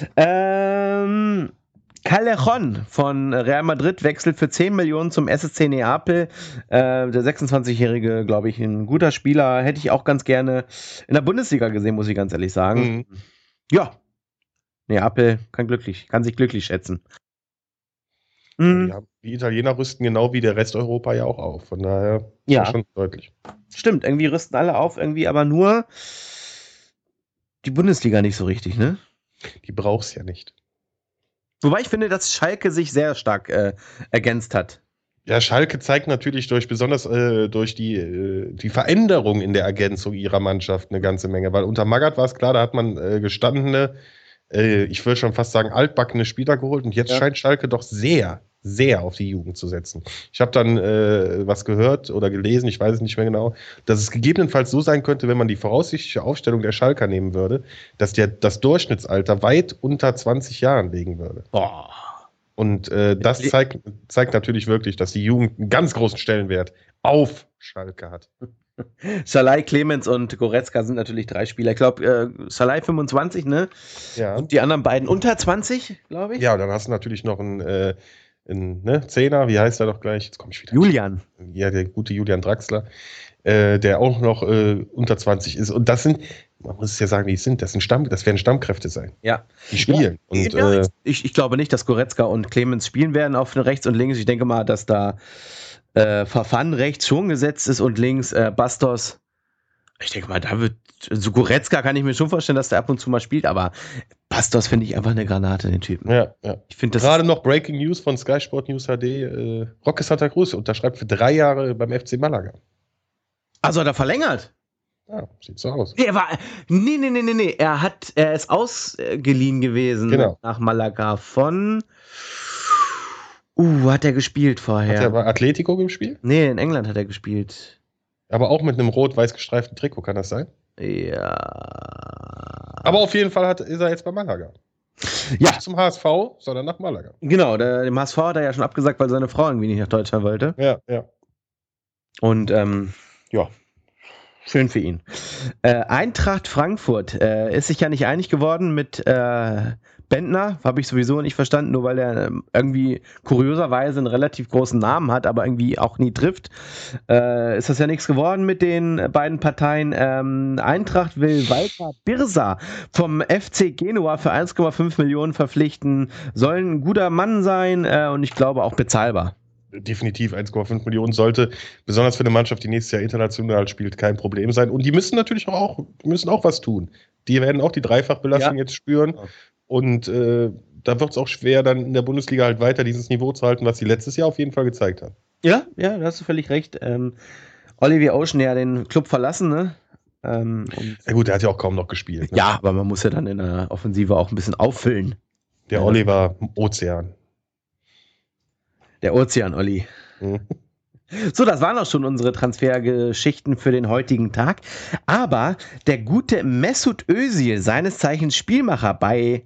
Speaker 2: Ähm, Callejon von Real Madrid wechselt für zehn Millionen zum S S C Neapel. Äh, der sechsundzwanzigjährige, glaube ich, ein guter Spieler. Hätte ich auch ganz gerne in der Bundesliga gesehen, muss ich ganz ehrlich sagen.
Speaker 1: Mhm.
Speaker 2: Ja, Neapel kann glücklich, kann sich glücklich schätzen.
Speaker 1: Ja,
Speaker 2: Mhm.
Speaker 1: die, haben, die Italiener rüsten genau wie der Rest Europa ja auch auf. Von daher ist
Speaker 2: Ja.
Speaker 1: das schon deutlich.
Speaker 2: Stimmt, irgendwie rüsten alle auf, irgendwie aber nur die Bundesliga nicht so richtig, ne?
Speaker 1: Die brauchst ja nicht.
Speaker 2: Wobei ich finde, dass Schalke sich sehr stark äh, ergänzt hat.
Speaker 1: Ja, Schalke zeigt natürlich durch besonders äh, durch die, äh, die Veränderung in der Ergänzung ihrer Mannschaft eine ganze Menge. Weil unter Magath war es klar, da hat man äh, gestandene, äh, ich würde schon fast sagen, altbackene Spieler geholt. Und jetzt
Speaker 2: Ja.
Speaker 1: scheint Schalke doch sehr, sehr auf die Jugend zu setzen. Ich habe dann äh, was gehört oder gelesen, ich weiß es nicht mehr genau, dass es gegebenenfalls so sein könnte, wenn man die voraussichtliche Aufstellung der Schalker nehmen würde, dass der das Durchschnittsalter weit unter zwanzig Jahren liegen würde.
Speaker 2: Boah.
Speaker 1: Und äh, das zeigt, zeigt natürlich wirklich, dass die Jugend einen ganz großen Stellenwert auf Schalke hat.
Speaker 2: Salai, Clemens und Goretzka sind natürlich drei Spieler. Ich glaube, äh, Salai fünfundzwanzig, ne?
Speaker 1: Ja.
Speaker 2: Und die anderen beiden unter zwanzig, glaube ich.
Speaker 1: Ja, und dann hast du natürlich noch einen, äh, einen ne, Zehner, wie heißt er doch gleich? Jetzt komme ich wieder.
Speaker 2: Julian.
Speaker 1: Ja, der gute Julian Draxler, äh, der auch noch äh, unter zwanzig ist. Und das sind, man muss es ja sagen, wie es sind, das sind Stamm, das werden Stammkräfte sein.
Speaker 2: Ja.
Speaker 1: Die spielen.
Speaker 2: Ja,
Speaker 1: und,
Speaker 2: ja,
Speaker 1: äh,
Speaker 2: ich, ich glaube nicht, dass Goretzka und Clemens spielen werden auf rechts und links. Ich denke mal, dass da äh, Verfahren rechts schon gesetzt ist und links äh, Bastos. Ich denke mal, da wird, so Goretzka kann ich mir schon vorstellen, dass der ab und zu mal spielt, aber Bastos finde ich einfach eine Granate, den Typen.
Speaker 1: ja, ja.
Speaker 2: Ich finde das.
Speaker 1: Gerade noch Breaking News von Sky Sport News H D. Äh, Roque Santa Cruz unterschreibt für drei Jahre beim F C Malaga.
Speaker 2: Also hat er verlängert?
Speaker 1: Ja, sieht so aus.
Speaker 2: Nee, er war, nee, nee, nee, nee, nee. Er hat, er ist ausgeliehen gewesen
Speaker 1: Genau.
Speaker 2: nach Malaga von. Uh, hat er gespielt vorher?
Speaker 1: Hat er bei Atletico gespielt?
Speaker 2: Nee, in England hat er gespielt.
Speaker 1: Aber auch mit einem rot-weiß gestreiften Trikot, kann das sein?
Speaker 2: Ja.
Speaker 1: Aber auf jeden Fall hat, ist er jetzt bei Malaga.
Speaker 2: Ja.
Speaker 1: Nicht zum H S V, sondern nach Malaga.
Speaker 2: Genau, der, dem H S V hat er ja schon abgesagt, weil seine Frau irgendwie nicht nach Deutschland wollte.
Speaker 1: Ja, ja.
Speaker 2: Und ähm, ja, schön für ihn. Äh, Eintracht Frankfurt äh, ist sich ja nicht einig geworden mit äh, Bendtner, habe ich sowieso nicht verstanden, nur weil er ähm, irgendwie kurioserweise einen relativ großen Namen hat, aber irgendwie auch nie trifft. Äh, ist das ja nichts geworden mit den beiden Parteien. Ähm, Eintracht will Walter Birsa vom F C Genua für eins Komma fünf Millionen verpflichten. Soll ein guter Mann sein äh, und ich glaube auch bezahlbar.
Speaker 1: Definitiv eins Komma fünf Millionen sollte, besonders für eine Mannschaft, die nächstes Jahr international spielt, kein Problem sein. Und die müssen natürlich auch, müssen auch was tun. Die werden auch die Dreifachbelastung ja. jetzt spüren. Und äh, da wird es auch schwer, dann in der Bundesliga halt weiter dieses Niveau zu halten, was sie letztes Jahr auf jeden Fall gezeigt haben.
Speaker 2: Ja, ja, da hast du völlig recht. Ähm, Olivier Ocean ja den Club verlassen, ne? Ähm, und
Speaker 1: ja gut, der hat ja auch kaum noch gespielt. Ne?
Speaker 2: Ja, aber man muss ja dann in der Offensive auch ein bisschen auffüllen.
Speaker 1: Der
Speaker 2: ja.
Speaker 1: Oliver Ozean.
Speaker 2: Der Ozean-Olli. Mhm. So, das waren auch schon unsere Transfergeschichten für den heutigen Tag. Aber der gute Mesut Özil, seines Zeichens Spielmacher bei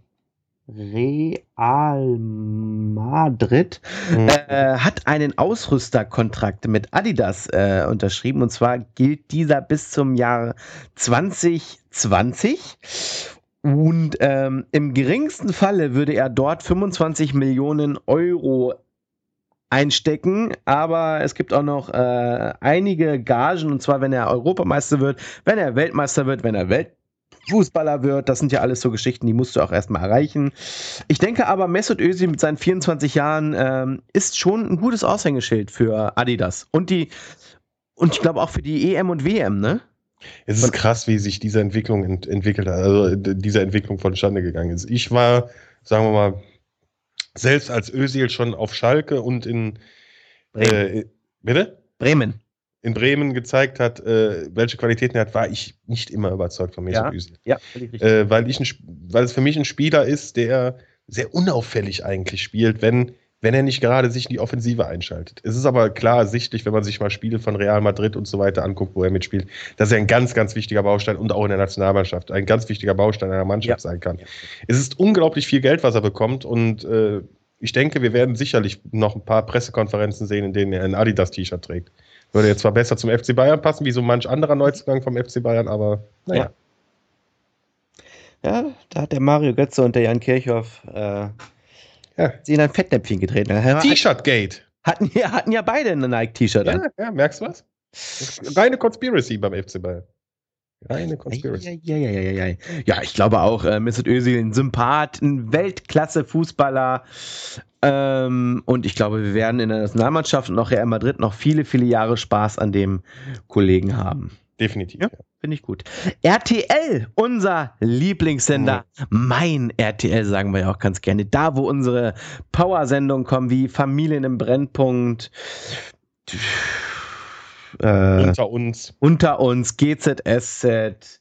Speaker 2: Real Madrid, mhm. äh, hat einen Ausrüsterkontrakt mit Adidas äh, unterschrieben. Und zwar gilt dieser bis zum Jahr zwanzig zwanzig. Und ähm, im geringsten Falle würde er dort fünfundzwanzig Millionen Euro einstecken, aber es gibt auch noch äh, einige Gagen, und zwar wenn er Europameister wird, wenn er Weltmeister wird, wenn er Weltfußballer wird, das sind ja alles so Geschichten, die musst du auch erstmal erreichen. Ich denke aber, Mesut Özil mit seinen vierundzwanzig Jahren ähm, ist schon ein gutes Aushängeschild für Adidas und die und ich glaube auch für die E M und W M, ne?
Speaker 1: Es ist krass, wie sich diese Entwicklung ent- entwickelt hat, also diese Entwicklung vonstande gegangen ist. Ich war, sagen wir mal, selbst als Özil schon auf Schalke und in
Speaker 2: Bremen.
Speaker 1: Äh, bitte?
Speaker 2: Bremen.
Speaker 1: In Bremen gezeigt hat, äh, welche Qualitäten er hat, war ich nicht immer überzeugt von Mesut
Speaker 2: ja,
Speaker 1: Özil.
Speaker 2: Ja, richtig.
Speaker 1: Äh, weil, ich ein, weil es für mich ein Spieler ist, der sehr unauffällig eigentlich spielt, wenn, wenn er nicht gerade sich in die Offensive einschaltet. Es ist aber klar ersichtlich, wenn man sich mal Spiele von Real Madrid und so weiter anguckt, wo er mitspielt, dass er ein ganz, ganz wichtiger Baustein und auch in der Nationalmannschaft ein ganz wichtiger Baustein einer Mannschaft ja. sein kann. Ja. Es ist unglaublich viel Geld, was er bekommt und äh, ich denke, wir werden sicherlich noch ein paar Pressekonferenzen sehen, in denen er ein Adidas-T-Shirt trägt. Würde jetzt zwar besser zum F C Bayern passen, wie so manch anderer Neuzugang vom F C Bayern, aber naja.
Speaker 2: Ja, da hat der Mario Götze und der Jan Kirchhoff äh, ja. sie in ein Fettnäpfchen getreten.
Speaker 1: T-Shirt-Gate.
Speaker 2: Hatten ja, hatten ja beide ein Nike-T-Shirt
Speaker 1: ja,
Speaker 2: an.
Speaker 1: Ja, merkst du was? Reine Conspiracy beim F C Bayern. Reine Conspiracy.
Speaker 2: Ja, ja, ja, ja, ja. Ja, ich glaube auch, äh, Mesut Özil, ein Sympath, ein Weltklasse-Fußballer. Ähm, und ich glaube, wir werden in der Nationalmannschaft und auch Real Madrid noch viele, viele Jahre Spaß an dem Kollegen haben.
Speaker 1: Definitiv.
Speaker 2: Ja, finde ich gut. R T L, unser Lieblingssender. Mhm. Mein R T L, sagen wir ja auch ganz gerne. Da, wo unsere Power-Sendungen kommen, wie Familien im Brennpunkt.
Speaker 1: Äh, unter uns.
Speaker 2: Unter uns, G Z S Z,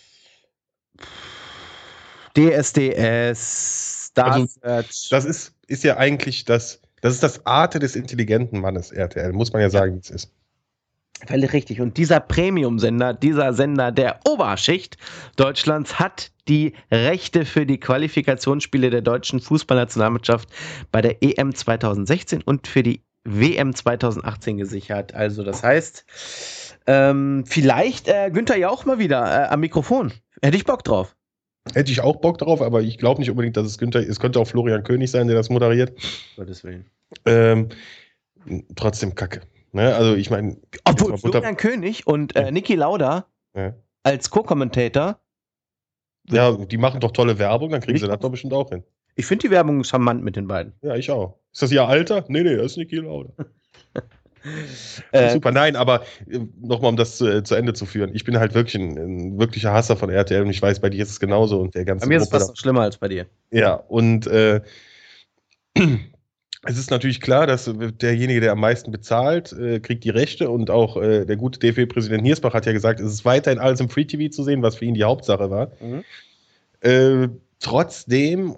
Speaker 2: D S D S, Star
Speaker 1: also,
Speaker 2: Search.
Speaker 1: Das ist, ist ja eigentlich das, das ist das Arte des intelligenten Mannes, R T L, muss man ja sagen, wie es ist.
Speaker 2: Völlig richtig. Und dieser Premium-Sender, dieser Sender der Oberschicht Deutschlands hat die Rechte für die Qualifikationsspiele der deutschen Fußballnationalmannschaft bei der E M zwanzig sechzehn und für die W M zwanzig achtzehn gesichert. Also das heißt, ähm, vielleicht äh, Günther Jauch mal wieder äh, am Mikrofon. Hätte ich Bock drauf.
Speaker 1: Hätte ich auch Bock drauf, aber ich glaube nicht unbedingt, dass es Günther ist. Es könnte auch Florian König sein, der das moderiert.
Speaker 2: Gottes Willen.
Speaker 1: Ähm, trotzdem Kacke. Ne? Also ich meine...
Speaker 2: Obwohl Florian König und äh, Niki Lauda ja. als Co-Kommentator...
Speaker 1: Ja, die machen doch tolle Werbung, dann kriegen sie das doch bestimmt auch hin.
Speaker 2: Ich finde die Werbung charmant mit den beiden.
Speaker 1: Ja, ich auch. Ist das ihr Alter? Nee, nee, das ist Niki Lauda. äh, Super, nein, aber äh, nochmal, um das zu, äh, zu Ende zu führen. Ich bin halt wirklich ein, ein wirklicher Hasser von R T L und ich weiß, bei dir ist es genauso. Und der ganze
Speaker 2: bei mir Gruppe ist es fast noch schlimmer als bei dir.
Speaker 1: Ja, und äh, es ist natürlich klar, dass derjenige, der am meisten bezahlt, äh, kriegt die Rechte und auch äh, der gute D F B-Präsident Niersbach hat ja gesagt, es ist weiterhin alles im Free-T V zu sehen, was für ihn die Hauptsache war. Mhm. Äh, trotzdem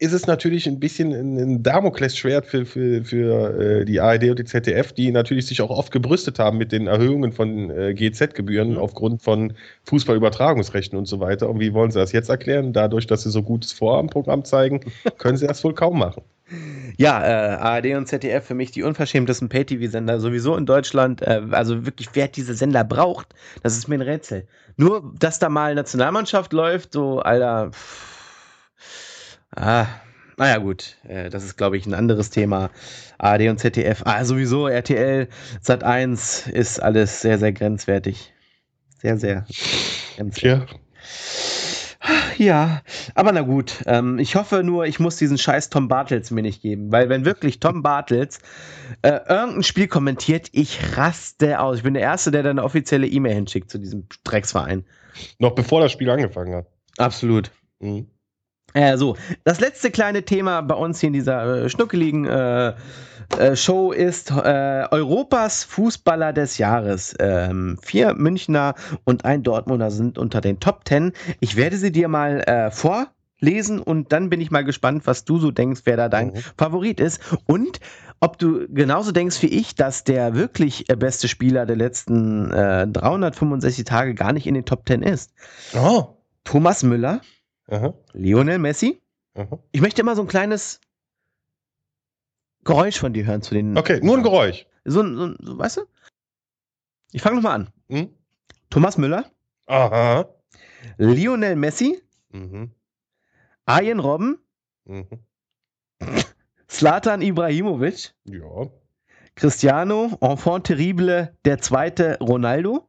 Speaker 1: ist es natürlich ein bisschen ein Damoklesschwert für, für, für äh, die A R D und die Z D F, die natürlich sich auch oft gebrüstet haben mit den Erhöhungen von äh, G Z-Gebühren mhm. aufgrund von Fußballübertragungsrechten und so weiter. Und wie wollen sie das jetzt erklären? Dadurch, dass sie so gutes Vorabendprogramm zeigen, können sie das wohl kaum machen.
Speaker 2: Ja, äh, A R D und Z D F für mich die unverschämtesten Pay-T V-Sender sowieso in Deutschland. Äh, also wirklich, wer diese Sender braucht, das ist mir ein Rätsel. Nur, dass da mal Nationalmannschaft läuft, so, Alter. Pff, ah, naja, gut. Äh, das ist, glaube ich, ein anderes Thema. A R D und Z D F. Ah, sowieso, R T L, Sat eins ist alles sehr, sehr grenzwertig. Sehr, sehr grenzwertig.
Speaker 1: Tja.
Speaker 2: Ja, aber na gut. Ähm, ich hoffe nur, ich muss diesen scheiß Tom Bartels mir nicht geben, weil wenn wirklich Tom Bartels äh, irgendein Spiel kommentiert, ich raste aus. Ich bin der Erste, der dann eine offizielle E-Mail hinschickt zu diesem Drecksverein.
Speaker 1: Noch bevor das Spiel angefangen hat.
Speaker 2: Absolut.
Speaker 1: Mhm.
Speaker 2: Äh, so, das letzte kleine Thema bei uns hier in dieser äh, schnuckeligen äh, äh, Show ist äh, Europas Fußballer des Jahres. Ähm, vier Münchner und ein Dortmunder sind unter den Top Ten. Ich werde sie dir mal äh, vorlesen und dann bin ich mal gespannt, was du so denkst, wer da dein mhm. Favorit ist und ob du genauso denkst wie ich, dass der wirklich äh, beste Spieler der letzten äh, dreihundertfünfundsechzig Tage gar nicht in den Top Ten ist.
Speaker 1: Oh.
Speaker 2: Thomas Müller.
Speaker 1: Aha.
Speaker 2: Lionel Messi.
Speaker 1: Aha.
Speaker 2: Ich möchte immer so ein kleines Geräusch von dir hören zu den.
Speaker 1: Okay, nur ein Geräusch.
Speaker 2: So, so, so weißt du? Ich fange nochmal an.
Speaker 1: Hm?
Speaker 2: Thomas Müller.
Speaker 1: Aha.
Speaker 2: Lionel Messi.
Speaker 1: Mhm.
Speaker 2: Arjen Robben.
Speaker 1: Mhm.
Speaker 2: Zlatan Ibrahimovic.
Speaker 1: Ja.
Speaker 2: Cristiano, Enfant terrible, der zweite Ronaldo.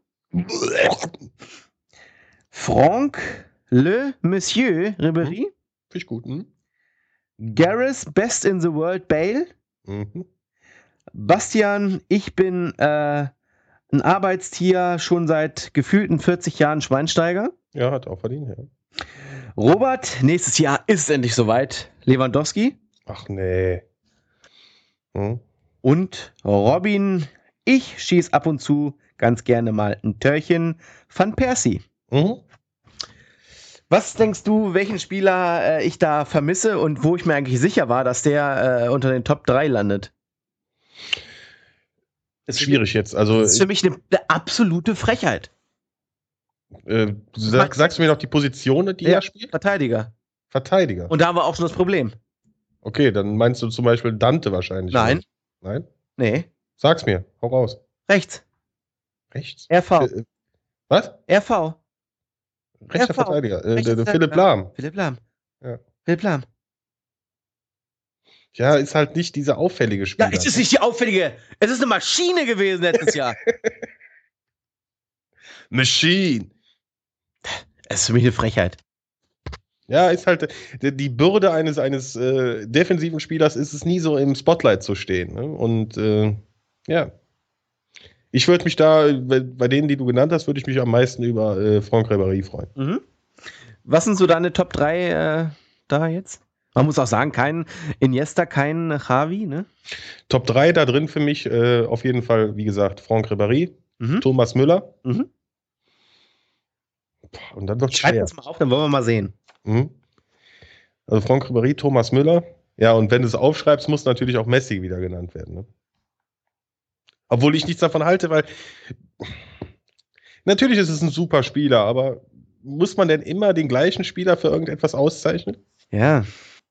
Speaker 2: Franck Le Monsieur Ribéry.
Speaker 1: Finde ich gut. Hm?
Speaker 2: Gareth Best in the World Bale.
Speaker 1: Mhm.
Speaker 2: Bastian, ich bin äh, ein Arbeitstier, schon seit gefühlten vierzig Jahren Schweinsteiger.
Speaker 1: Ja, hat auch verdient, ja.
Speaker 2: Robert, nächstes Jahr ist endlich soweit. Lewandowski.
Speaker 1: Ach nee. Hm?
Speaker 2: Und Robin, ich schieß ab und zu ganz gerne mal ein Törchen. Van Persie.
Speaker 1: Mhm.
Speaker 2: Was denkst du, welchen Spieler äh, ich da vermisse und wo ich mir eigentlich sicher war, dass der äh, unter den Top drei landet?
Speaker 1: Ist schwierig jetzt. Also,
Speaker 2: das ist für mich eine, eine absolute Frechheit.
Speaker 1: Äh, sag, sagst du mir noch die Position, die
Speaker 2: ja,
Speaker 1: er spielt?
Speaker 2: Verteidiger.
Speaker 1: Verteidiger.
Speaker 2: Und da haben wir auch schon das Problem.
Speaker 1: Okay, dann meinst du zum Beispiel Dante wahrscheinlich.
Speaker 2: Nein.
Speaker 1: Oder? Nein?
Speaker 2: Nee.
Speaker 1: Sag's mir, hau raus.
Speaker 2: Rechts.
Speaker 1: Rechts?
Speaker 2: R V.
Speaker 1: Äh, was?
Speaker 2: R V.
Speaker 1: Rechter
Speaker 2: R V.
Speaker 1: Verteidiger. Äh,
Speaker 2: Rechter
Speaker 1: der, der Philipp Lahm.
Speaker 2: Philipp Lahm.
Speaker 1: Ja.
Speaker 2: Philipp Lahm.
Speaker 1: Ja, ist halt nicht dieser auffällige Spieler.
Speaker 2: Ja, es ist nicht die auffällige. Es ist eine Maschine gewesen letztes Jahr.
Speaker 1: Machine.
Speaker 2: Es ist für mich eine Frechheit.
Speaker 1: Ja, ist halt die, die Bürde eines, eines äh, defensiven Spielers ist es nie so im Spotlight zu stehen. Ne? Und äh, ja. Ich würde mich da, bei denen, die du genannt hast, würde ich mich am meisten über äh, Franck Ribéry freuen.
Speaker 2: Mhm. Was sind so deine Top drei äh, da jetzt? Man muss auch sagen, kein Iniesta, kein Xavi, ne?
Speaker 1: Top drei da drin für mich äh, auf jeden Fall, wie gesagt, Franck Ribéry,
Speaker 2: Mhm.
Speaker 1: Thomas Müller.
Speaker 2: Mhm.
Speaker 1: Und dann wird
Speaker 2: Schreib
Speaker 1: schwer.
Speaker 2: das mal auf, dann wollen wir mal sehen.
Speaker 1: Mhm. Also Franck Ribéry, Thomas Müller. Ja, und wenn du es aufschreibst, muss natürlich auch Messi wieder genannt werden. Ne? Obwohl ich nichts davon halte, weil natürlich ist es ein super Spieler, aber muss man denn immer den gleichen Spieler für irgendetwas auszeichnen?
Speaker 2: Ja.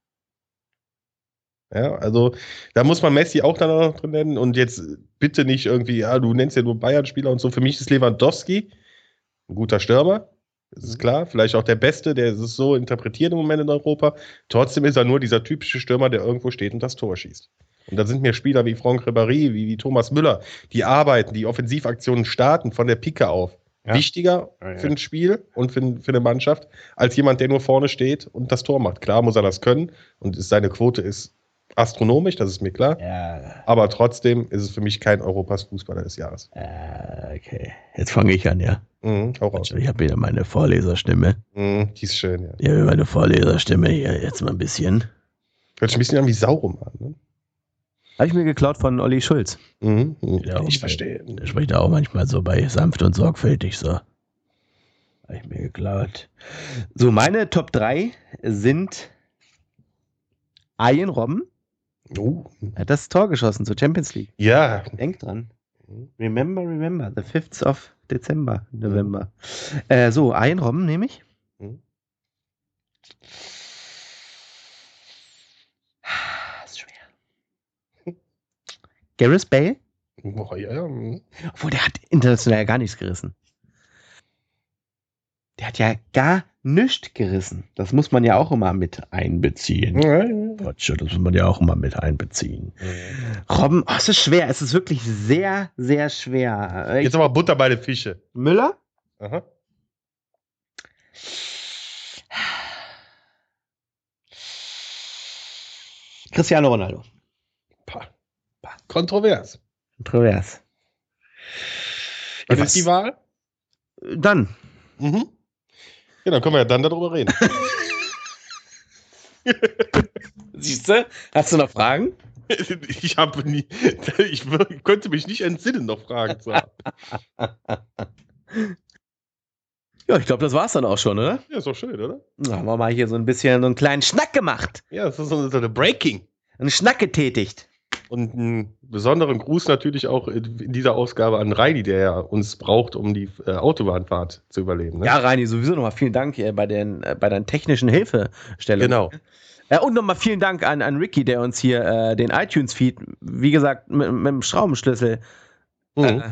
Speaker 1: Ja, also da muss man Messi auch dann noch drin nennen und jetzt bitte nicht irgendwie, ja, du nennst ja nur Bayern-Spieler und so. Für mich ist Lewandowski ein guter Stürmer, das ist klar, vielleicht auch der Beste, der ist so interpretiert im Moment in Europa. Trotzdem ist er nur dieser typische Stürmer, der irgendwo steht und das Tor schießt. Und da sind mir Spieler wie Franck Ribéry, wie, wie Thomas Müller, die arbeiten, die Offensivaktionen starten von der Pike auf. Ja. Wichtiger ja, ja. für ein Spiel und für, für eine Mannschaft, als jemand, der nur vorne steht und das Tor macht. Klar muss er das können und seine Quote ist astronomisch, das ist mir klar.
Speaker 2: Ja.
Speaker 1: Aber trotzdem ist es für mich kein Europas Fußballer des Jahres.
Speaker 2: Äh, okay, jetzt fange ich an, ja.
Speaker 1: Mhm, hau raus.
Speaker 2: Ich habe wieder meine Vorleserstimme.
Speaker 1: Mhm, die ist schön, ja.
Speaker 2: Ich habe meine Vorleserstimme hier jetzt mal ein bisschen.
Speaker 1: Hört sich ein bisschen an wie Saurum an, ne?
Speaker 2: Habe ich mir geklaut von Olli Schulz.
Speaker 1: Mhm, mhm.
Speaker 2: Ja,
Speaker 1: ich verstehe.
Speaker 2: Der spricht auch manchmal so bei sanft und sorgfältig so. Habe ich mir geklaut. So, meine Top drei sind Arjen Robben
Speaker 1: Oh.
Speaker 2: er hat das Tor geschossen zur Champions League.
Speaker 1: Ja.
Speaker 2: Denk dran. Remember, remember, the fifth of Dezember, November. Äh, so, Arjen Robben nehme ich.
Speaker 1: Mhm.
Speaker 2: Das ist schwer. Gareth Bale?
Speaker 1: Oh, ja, ja. mhm.
Speaker 2: Obwohl, der hat international ja gar nichts gerissen. Der hat ja gar nichts gerissen. Das muss man ja auch immer mit einbeziehen.
Speaker 1: Ja, ja.
Speaker 2: Potsche, das muss man ja auch immer mit einbeziehen. Robben, oh, es ist schwer. Es ist wirklich sehr, sehr schwer. Ich,
Speaker 1: Jetzt aber Butter bei den Fische.
Speaker 2: Müller?
Speaker 1: Aha.
Speaker 2: Cristiano Ronaldo.
Speaker 1: Pah. Pah. Kontrovers.
Speaker 2: Kontrovers.
Speaker 1: Was
Speaker 2: Ja,
Speaker 1: ist die Wahl?
Speaker 2: Dann.
Speaker 1: Mhm. Ja, dann können wir ja dann darüber reden.
Speaker 2: Siehst du? Hast du noch Fragen?
Speaker 1: Ich habe nie, ich wir- könnte mich nicht entsinnen, noch Fragen zu haben.
Speaker 2: Ja, ich glaube, das war's dann auch schon, oder?
Speaker 1: Ja, ist doch schön, oder?
Speaker 2: Da haben wir mal hier so ein bisschen so einen kleinen Schnack gemacht.
Speaker 1: Ja, das ist so so eine Breaking.
Speaker 2: Einen Schnack getätigt.
Speaker 1: Und einen besonderen Gruß natürlich auch in dieser Ausgabe an Reini, der ja uns braucht, um die äh, Autobahnfahrt zu überleben. Ne?
Speaker 2: Ja, Reini, sowieso nochmal vielen Dank äh, bei, den, äh, bei deinen technischen Hilfestellungen.
Speaker 1: Genau.
Speaker 2: Äh, und nochmal vielen Dank an, an Ricky, der uns hier äh, den iTunes-Feed, wie gesagt, mit, mit dem Schraubenschlüssel
Speaker 1: Mhm.
Speaker 2: äh,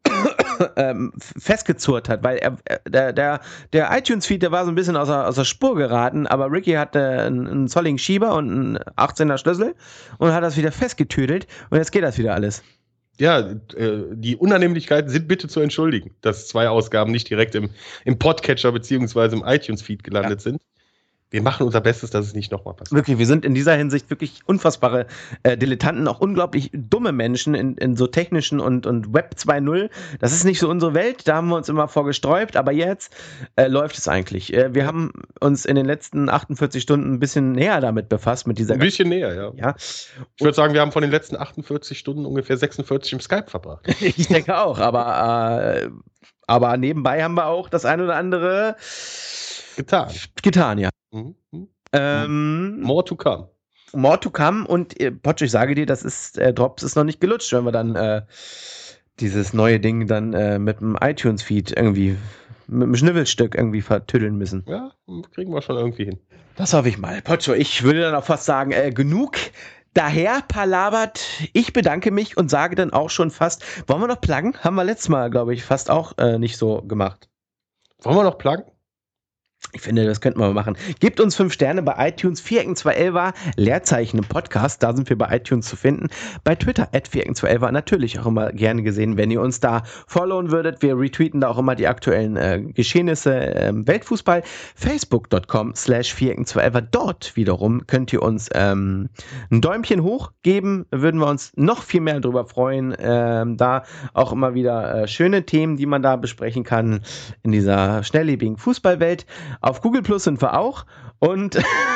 Speaker 2: ähm, festgezurrt hat, weil er, er, der, der, der iTunes-Feed, der war so ein bisschen aus der, aus der Spur geraten, aber Ricky hatte einen, einen zolligen Schieber und einen achtzehner Schlüssel und hat das wieder festgetüdelt und jetzt geht das wieder alles.
Speaker 1: Ja, äh, die Unannehmlichkeiten sind bitte zu entschuldigen, dass zwei Ausgaben nicht direkt im, im Podcatcher beziehungsweise im iTunes-Feed gelandet sind. Wir machen unser Bestes, dass es nicht nochmal passiert.
Speaker 2: Wirklich, wir sind in dieser Hinsicht wirklich unfassbare äh, Dilettanten, auch unglaublich dumme Menschen in, in so technischen und, und Web zwei Punkt null. Das ist nicht so unsere Welt, da haben wir uns immer vorgesträubt, aber jetzt äh, läuft es eigentlich. Äh, wir haben uns in den letzten achtundvierzig Stunden ein bisschen näher damit befasst, mit dieser
Speaker 1: Ein bisschen näher, ja.
Speaker 2: ja,
Speaker 1: Ich würde sagen, wir haben von den letzten achtundvierzig Stunden ungefähr sechsundvierzig im Skype verbracht.
Speaker 2: ich denke auch, aber, äh, aber nebenbei haben wir auch das ein oder andere
Speaker 1: Getan.
Speaker 2: getan, ja.
Speaker 1: Mhm. Mhm.
Speaker 2: Ähm,
Speaker 1: More to come.
Speaker 2: More to come und äh, Potsch, ich sage dir, das ist, äh, Drops ist noch nicht gelutscht, wenn wir dann äh, dieses neue Ding dann äh, mit dem iTunes-Feed irgendwie, mit dem Schnibbelstück irgendwie vertüddeln müssen.
Speaker 1: Ja, kriegen wir schon irgendwie hin.
Speaker 2: Das hoffe ich mal. Potscho, ich würde dann auch fast sagen, äh, genug daher palabert. Ich bedanke mich und sage dann auch schon fast, wollen wir noch pluggen? Haben wir letztes Mal, glaube ich, fast auch äh, nicht so gemacht.
Speaker 1: Wollen wir noch pluggen?
Speaker 2: Ich finde, das könnten wir mal machen. Gebt uns fünf Sterne bei iTunes, Vierecken zwei elf, Leerzeichen im Podcast, da sind wir bei iTunes zu finden. Bei Twitter, at Vierecken zwei elf, natürlich auch immer gerne gesehen, wenn ihr uns da followen würdet. Wir retweeten da auch immer die aktuellen äh, Geschehnisse im Weltfußball. Facebook dot com slash Vierecken zwei elf. Dort wiederum könnt ihr uns ähm, ein Däumchen hoch geben, würden wir uns noch viel mehr darüber freuen. Ähm, da auch immer wieder äh, schöne Themen, die man da besprechen kann in dieser schnelllebigen Fußballwelt. Auf Google Plus sind wir auch und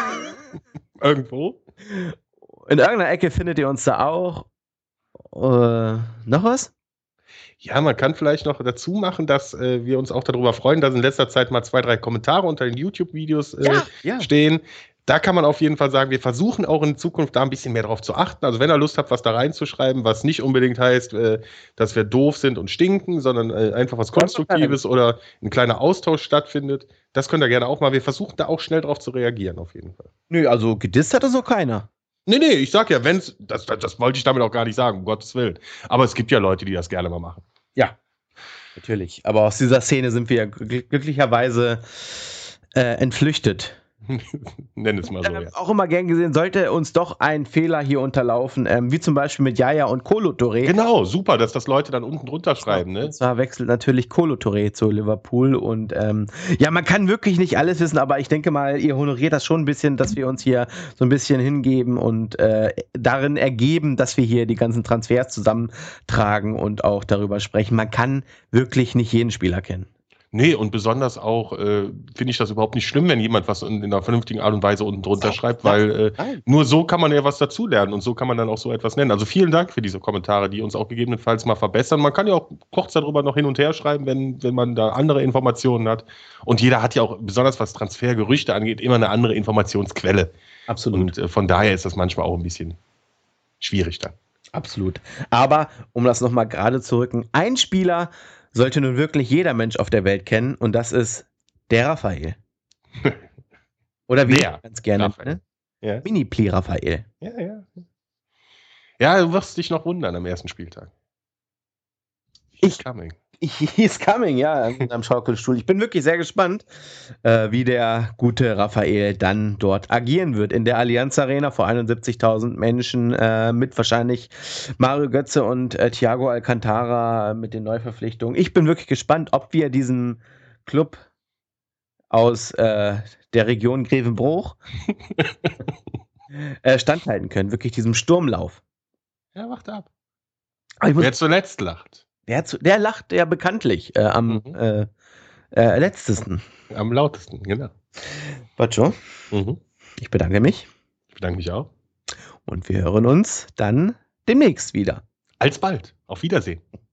Speaker 1: Irgendwo?
Speaker 2: in irgendeiner Ecke findet ihr uns da auch. Äh, noch was?
Speaker 1: Ja, man kann vielleicht noch dazu machen, dass äh, wir uns auch darüber freuen, dass in letzter Zeit mal zwei, drei Kommentare unter den YouTube-Videos äh,
Speaker 2: Ja, ja.
Speaker 1: stehen. Da kann man auf jeden Fall sagen, wir versuchen auch in Zukunft da ein bisschen mehr drauf zu achten. Also wenn ihr Lust habt, was da reinzuschreiben, was nicht unbedingt heißt, äh, dass wir doof sind und stinken, sondern äh, einfach was Konstruktives oder ein kleiner Austausch stattfindet, das könnt ihr gerne auch mal. Wir versuchen da auch schnell drauf zu reagieren, auf jeden Fall.
Speaker 2: Nö, also gedisst hat das noch keiner.
Speaker 1: Nee, nee, ich sag ja, wenn's, das, das, das wollte ich damit auch gar nicht sagen, um Gottes Willen. Aber es gibt ja Leute, die das gerne mal machen.
Speaker 2: Ja, natürlich. Aber aus dieser Szene sind wir ja glück- glücklicherweise äh, entflüchtet.
Speaker 1: Nenn es mal so,
Speaker 2: Ähm,
Speaker 1: ja.
Speaker 2: auch immer gern gesehen, sollte uns doch ein Fehler hier unterlaufen, ähm, wie zum Beispiel mit Jaja und Kolo Touré.
Speaker 1: Genau, super, dass das Leute dann unten drunter schreiben, ne?
Speaker 2: Und zwar wechselt natürlich Kolo Touré zu Liverpool und ähm, ja, man kann wirklich nicht alles wissen, aber ich denke mal, ihr honoriert das schon ein bisschen, dass wir uns hier so ein bisschen hingeben und äh, darin ergeben, dass wir hier die ganzen Transfers zusammentragen und auch darüber sprechen. Man kann wirklich nicht jeden Spieler kennen.
Speaker 1: Nee, und besonders auch äh, finde ich das überhaupt nicht schlimm, wenn jemand was in, in einer vernünftigen Art und Weise unten drunter schreibt, weil äh,
Speaker 2: Nein.
Speaker 1: nur so kann man ja was dazulernen und so kann man dann auch so etwas nennen. Also vielen Dank für diese Kommentare, die uns auch gegebenenfalls mal verbessern. Man kann ja auch kurz darüber noch hin und her schreiben, wenn, wenn man da andere Informationen hat. Und jeder hat ja auch, besonders was Transfergerüchte angeht, immer eine andere Informationsquelle.
Speaker 2: Absolut.
Speaker 1: Und äh, von daher ist das manchmal auch ein bisschen schwierig dann.
Speaker 2: Absolut. Aber, um das nochmal gerade zu rücken, ein Spieler sollte nun wirklich jeder Mensch auf der Welt kennen und das ist der Raphael. Oder wie
Speaker 1: Der
Speaker 2: ich ganz gerne
Speaker 1: Raphael.
Speaker 2: nenne,
Speaker 1: Ja.
Speaker 2: Mini-Pli Raphael.
Speaker 1: Ja, ja. Ja, du wirst dich noch wundern am ersten Spieltag.
Speaker 2: Ich,
Speaker 1: coming.
Speaker 2: he's coming, ja, am Schaukelstuhl. Ich bin wirklich sehr gespannt, äh, wie der gute Raphael dann dort agieren wird in der Allianz Arena vor einundsiebzigtausend Menschen äh, mit wahrscheinlich Mario Götze und äh, Thiago Alcantara mit den Neuverpflichtungen. Ich bin wirklich gespannt, ob wir diesen Club aus äh, der Region Grevenbruch äh, standhalten können. Wirklich diesem Sturmlauf.
Speaker 1: Ja, wacht ab.
Speaker 2: Aber ich muss,
Speaker 1: Wer zuletzt lacht.
Speaker 2: der, zu- der lacht ja bekanntlich äh, am
Speaker 1: Mhm.
Speaker 2: äh, äh, letztesten.
Speaker 1: Am lautesten, genau.
Speaker 2: Batscho,
Speaker 1: Mhm.
Speaker 2: ich bedanke mich
Speaker 1: Ich bedanke mich auch.
Speaker 2: und wir hören uns dann demnächst wieder.
Speaker 1: Alsbald. Auf Wiedersehen.